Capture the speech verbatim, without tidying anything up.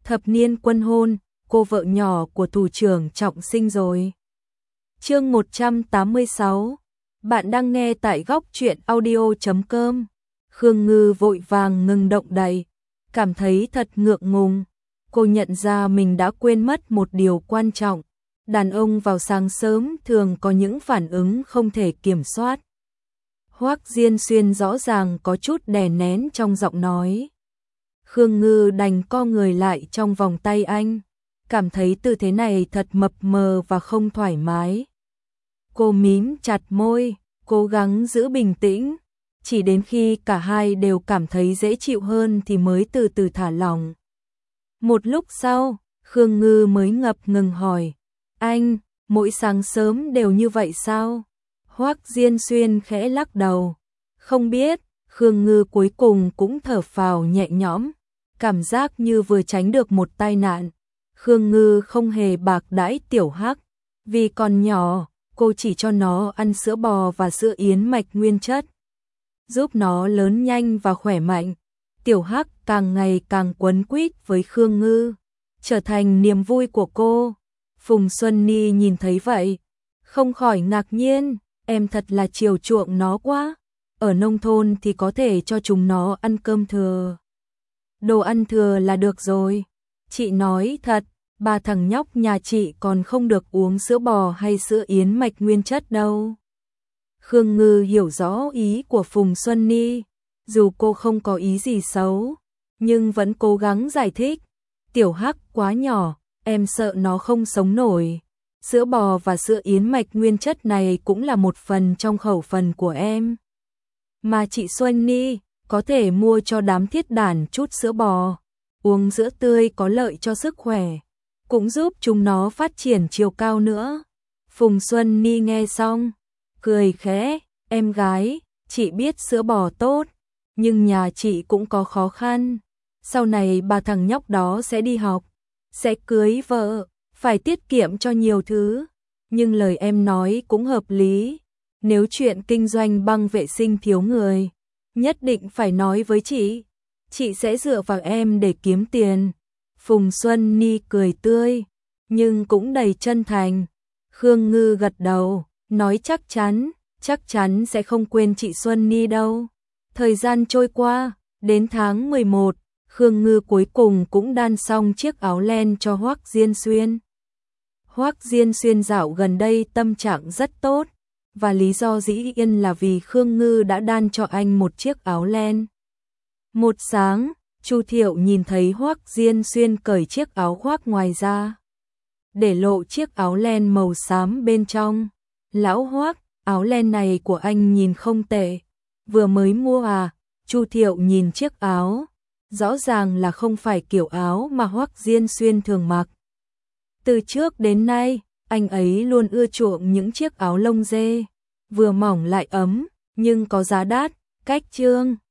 thập niên quân hôn, cô vợ nhỏ của thủ trưởng Trọng Sinh rồi. Chương một trăm tám mươi sáu. Bạn đang nghe tại góc truyện audio chấm com. Khương Ngư vội vàng ngừng động đậy, cảm thấy thật ngượng ngùng. Cô nhận ra mình đã quên mất một điều quan trọng. Đàn ông vào sáng sớm thường có những phản ứng không thể kiểm soát. Hoắc Diên Xuyên rõ ràng có chút đè nén trong giọng nói. Khương Ngư đành co người lại trong vòng tay anh, cảm thấy tư thế này thật mập mờ và không thoải mái. Cô mím chặt môi, cố gắng giữ bình tĩnh, chỉ đến khi cả hai đều cảm thấy dễ chịu hơn thì mới từ từ thả lỏng. Một lúc sau, Khương Ngư mới ngập ngừng hỏi, anh, mỗi sáng sớm đều như vậy sao? Hoắc Diên Xuyên khẽ lắc đầu, không biết. Khương Ngư cuối cùng cũng thở phào nhẹ nhõm, cảm giác như vừa tránh được một tai nạn. Khương Ngư không hề bạc đãi Tiểu Hắc, vì còn nhỏ, cô chỉ cho nó ăn sữa bò và sữa yến mạch nguyên chất, giúp nó lớn nhanh và khỏe mạnh. Tiểu Hắc càng ngày càng quấn quýt với Khương Ngư, trở thành niềm vui của cô. Phùng Xuân Ni nhìn thấy vậy, không khỏi ngạc nhiên, em thật là chiều chuộng nó quá. Ở nông thôn thì có thể cho chúng nó ăn cơm thừa, đồ ăn thừa là được rồi. Chị nói thật, ba thằng nhóc nhà chị còn không được uống sữa bò hay sữa yến mạch nguyên chất đâu. Khương Ngư hiểu rõ ý của Phùng Xuân Ni, dù cô không có ý gì xấu, nhưng vẫn cố gắng giải thích. Tiểu Hắc quá nhỏ, em sợ nó không sống nổi. Sữa bò và sữa yến mạch nguyên chất này cũng là một phần trong khẩu phần của em. Mà chị Xuân Ni có thể mua cho đám thiết đản chút sữa bò, uống sữa tươi có lợi cho sức khỏe, cũng giúp chúng nó phát triển chiều cao nữa. Phùng Xuân Ni nghe xong, cười khẽ, em gái, chị biết sữa bò tốt, nhưng nhà chị cũng có khó khăn. Sau này ba thằng nhóc đó sẽ đi học, sẽ cưới vợ, phải tiết kiệm cho nhiều thứ. Nhưng lời em nói cũng hợp lý. Nếu chuyện kinh doanh băng vệ sinh thiếu người, nhất định phải nói với chị. Chị sẽ dựa vào em để kiếm tiền. Phùng Xuân Ni cười tươi, nhưng cũng đầy chân thành. Khương Ngư gật đầu, nói chắc chắn, chắc chắn sẽ không quên chị Xuân Ni đâu. Thời gian trôi qua, đến tháng mười một, Khương Ngư cuối cùng cũng đan xong chiếc áo len cho Hoắc Diên Xuyên. Hoắc Diên Xuyên dạo gần đây tâm trạng rất tốt, và lý do dĩ nhiên là vì Khương Ngư đã đan cho anh một chiếc áo len. Một sáng, Chu Thiệu nhìn thấy Hoắc Diên Xuyên cởi chiếc áo khoác ngoài ra, để lộ chiếc áo len màu xám bên trong. Lão Hoắc, áo len này của anh nhìn không tệ, vừa mới mua à? Chu Thiệu nhìn chiếc áo, rõ ràng là không phải kiểu áo mà Hoắc Diên Xuyên thường mặc. Từ trước đến nay, anh ấy luôn ưa chuộng những chiếc áo lông dê, vừa mỏng lại ấm, nhưng có giá đắt, cách trương.